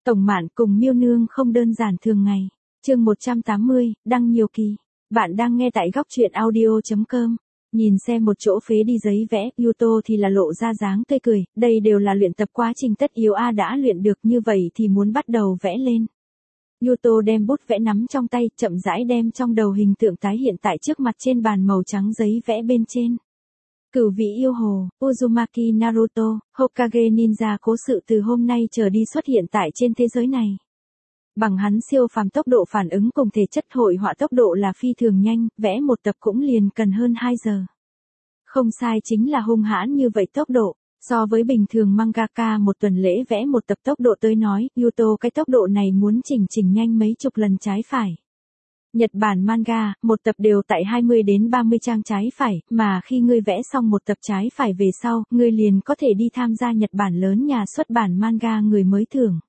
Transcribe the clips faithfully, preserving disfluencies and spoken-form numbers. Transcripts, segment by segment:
Tổng Mạn cùng Miêu Nương không đơn giản thường ngày. Chương một trăm tám mươi, đăng nhiều kỳ. Bạn đang nghe tại góc truyện audio chấm com. Nhìn xem một chỗ phế đi giấy vẽ, Yuto thì là lộ ra dáng tươi cười, đây đều là luyện tập quá trình tất yếu a đã luyện được như vậy thì muốn bắt đầu vẽ lên. Yuto đem bút vẽ nắm trong tay, chậm rãi đem trong đầu hình tượng tái hiện tại trước mặt trên bàn màu trắng giấy vẽ bên trên. Cửu vị yêu hồ, Uzumaki Naruto, Hokage Ninja cố sự từ hôm nay trở đi xuất hiện tại trên thế giới này. Bằng hắn siêu phàm tốc độ phản ứng cùng thể chất hội họa tốc độ là phi thường nhanh, vẽ một tập cũng liền cần hơn hai giờ. Không sai, chính là hung hãn như vậy tốc độ. So với bình thường mangaka một tuần lễ vẽ một tập tốc độ tới nói, Yuto cái tốc độ này muốn chỉnh chỉnh nhanh mấy chục lần trái phải. Nhật Bản manga, một tập đều tại hai mươi đến ba mươi trang trái phải, mà khi ngươi vẽ xong một tập trái phải về sau, ngươi liền có thể đi tham gia Nhật Bản lớn nhà xuất bản manga người mới thưởng.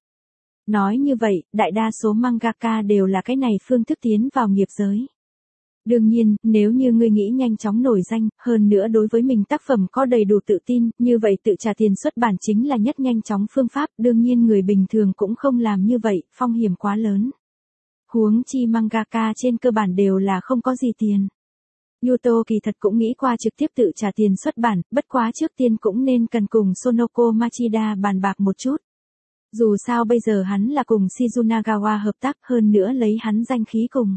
Nói như vậy, đại đa số mangaka đều là cái này phương thức tiến vào nghiệp giới. Đương nhiên, nếu như ngươi nghĩ nhanh chóng nổi danh, hơn nữa đối với mình tác phẩm có đầy đủ tự tin, như vậy tự trả tiền xuất bản chính là nhất nhanh chóng phương pháp, đương nhiên người bình thường cũng không làm như vậy, phong hiểm quá lớn. Huống chi mangaka trên cơ bản đều là không có gì tiền. Yuto kỳ thật cũng nghĩ qua trực tiếp tự trả tiền xuất bản, bất quá trước tiên cũng nên cần cùng Sonoko Machida bàn bạc một chút. Dù sao bây giờ hắn là cùng Shizunagawa hợp tác, hơn nữa lấy hắn danh khí cùng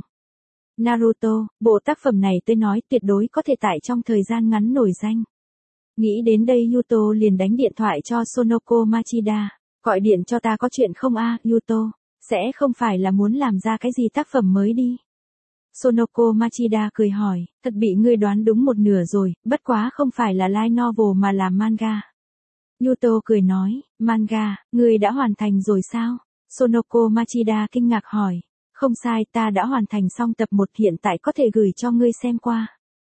Naruto, bộ tác phẩm này tôi nói tuyệt đối có thể tại trong thời gian ngắn nổi danh. Nghĩ đến đây Yuto liền đánh điện thoại cho Sonoko Machida, gọi điện cho ta có chuyện không a, Yuto, sẽ không phải là muốn làm ra cái gì tác phẩm mới đi. Sonoko Machida cười hỏi, thật bị ngươi đoán đúng một nửa rồi, bất quá không phải là light novel mà là manga. Yuto cười nói, manga, ngươi đã hoàn thành rồi sao? Sonoko Machida kinh ngạc hỏi, không sai, ta đã hoàn thành xong tập một, hiện tại có thể gửi cho ngươi xem qua.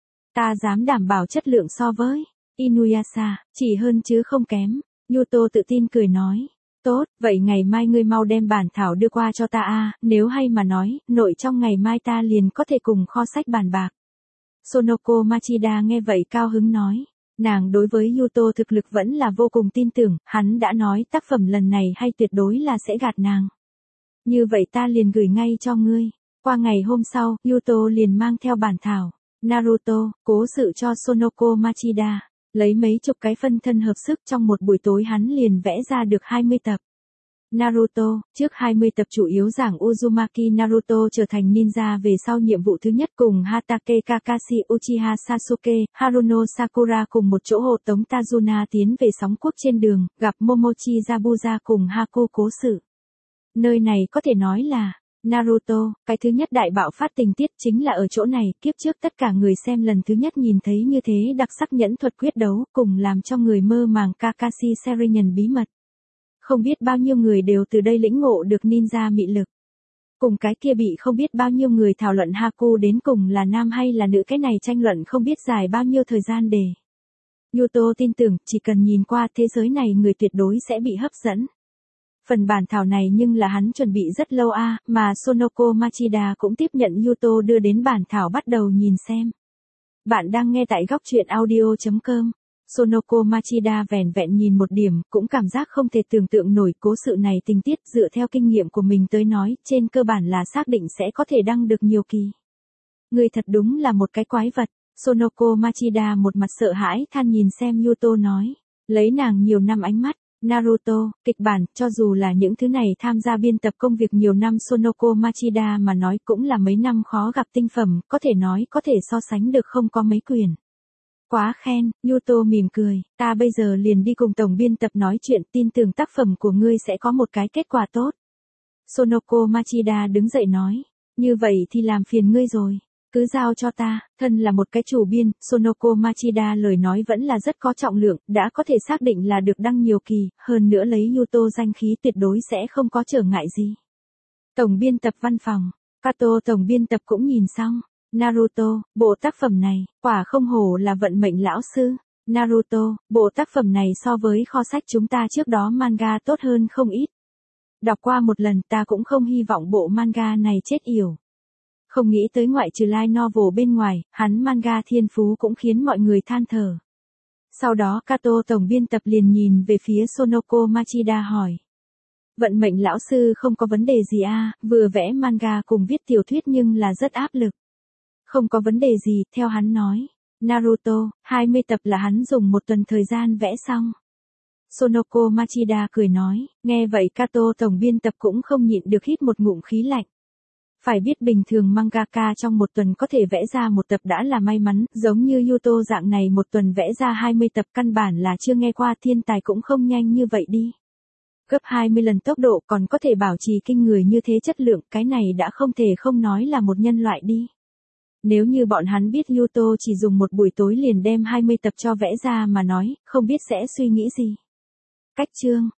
Ta dám đảm bảo chất lượng so với Inuyasha, chỉ hơn chứ không kém. Yuto tự tin cười nói, tốt, vậy ngày mai ngươi mau đem bản thảo đưa qua cho ta a, nếu hay mà nói, nội trong ngày mai ta liền có thể cùng kho sách bàn bạc. Sonoko Machida nghe vậy cao hứng nói. Nàng đối với Yuto thực lực vẫn là vô cùng tin tưởng, hắn đã nói tác phẩm lần này hay tuyệt đối là sẽ gạt nàng. Như vậy ta liền gửi ngay cho ngươi. Qua ngày hôm sau, Yuto liền mang theo bản thảo Naruto, cố sự cho Sonoko Machida. Lấy mấy chục cái phân thân hợp sức trong một buổi tối hắn liền vẽ ra được hai mươi tập. Naruto, trước hai mươi tập chủ yếu giảng Uzumaki Naruto trở thành ninja về sau nhiệm vụ thứ nhất cùng Hatake Kakashi Uchiha Sasuke, Haruno Sakura cùng một chỗ hộ tống Tazuna tiến về sóng quốc trên đường, gặp Momochi Zabuza cùng Haku cố sự. Nơi này có thể nói là, Naruto, cái thứ nhất đại bạo phát tình tiết chính là ở chỗ này, kiếp trước tất cả người xem lần thứ nhất nhìn thấy như thế đặc sắc nhẫn thuật quyết đấu, cùng làm cho người mơ màng Kakashi Sharingan bí mật. Không biết bao nhiêu người đều từ đây lĩnh ngộ được ninja mị lực. Cùng cái kia bị không biết bao nhiêu người thảo luận Haku đến cùng là nam hay là nữ, cái này tranh luận không biết dài bao nhiêu thời gian để. Yuto tin tưởng chỉ cần nhìn qua thế giới này người tuyệt đối sẽ bị hấp dẫn. Phần bản thảo này nhưng là hắn chuẩn bị rất lâu a, mà Sonoko Machida cũng tiếp nhận Yuto đưa đến bản thảo bắt đầu nhìn xem. Bạn đang nghe tại góc truyện audio chấm com. Sonoko Machida vẻn vẹn nhìn một điểm, cũng cảm giác không thể tưởng tượng nổi cố sự này tình tiết, dựa theo kinh nghiệm của mình tới nói, trên cơ bản là xác định sẽ có thể đăng được nhiều kỳ. Người thật đúng là một cái quái vật. Sonoko Machida một mặt sợ hãi than nhìn xem Yuto nói, lấy nàng nhiều năm ánh mắt. Naruto, kịch bản, cho dù là những thứ này tham gia biên tập công việc nhiều năm Sonoko Machida mà nói cũng là mấy năm khó gặp tinh phẩm, có thể nói có thể so sánh được không có mấy quyền. Quá khen, Yuto mỉm cười, ta bây giờ liền đi cùng tổng biên tập nói chuyện, tin tưởng tác phẩm của ngươi sẽ có một cái kết quả tốt. Sonoko Machida đứng dậy nói, như vậy thì làm phiền ngươi rồi. Cứ giao cho ta, thân là một cái chủ biên, Sonoko Machida lời nói vẫn là rất có trọng lượng, đã có thể xác định là được đăng nhiều kỳ, hơn nữa lấy Yuto danh khí tuyệt đối sẽ không có trở ngại gì. Tổng biên tập văn phòng, Kato tổng biên tập cũng nhìn xong, Naruto, bộ tác phẩm này, quả không hổ là vận mệnh lão sư. Naruto, bộ tác phẩm này so với kho sách chúng ta trước đó manga tốt hơn không ít. Đọc qua một lần ta cũng không hy vọng bộ manga này chết yểu. Không nghĩ tới ngoại trừ light novel bên ngoài, hắn manga thiên phú cũng khiến mọi người than thở. Sau đó Kato tổng biên tập liền nhìn về phía Sonoko Machida hỏi. Vận mệnh lão sư không có vấn đề gì à, vừa vẽ manga cùng viết tiểu thuyết nhưng là rất áp lực. Không có vấn đề gì, theo hắn nói. Naruto, hai mươi tập là hắn dùng một tuần thời gian vẽ xong. Sonoko Machida cười nói, nghe vậy Kato tổng biên tập cũng không nhịn được hít một ngụm khí lạnh. Phải biết bình thường mangaka trong một tuần có thể vẽ ra một tập đã là may mắn, giống như Yuto dạng này một tuần vẽ ra hai mươi tập căn bản là chưa nghe qua, thiên tài cũng không nhanh như vậy đi. Gấp hai mươi lần tốc độ còn có thể bảo trì kinh người như thế chất lượng, cái này đã không thể không nói là một nhân loại đi. Nếu như bọn hắn biết Yuto chỉ dùng một buổi tối liền đem hai mươi tập cho vẽ ra mà nói, không biết sẽ suy nghĩ gì. Cách chương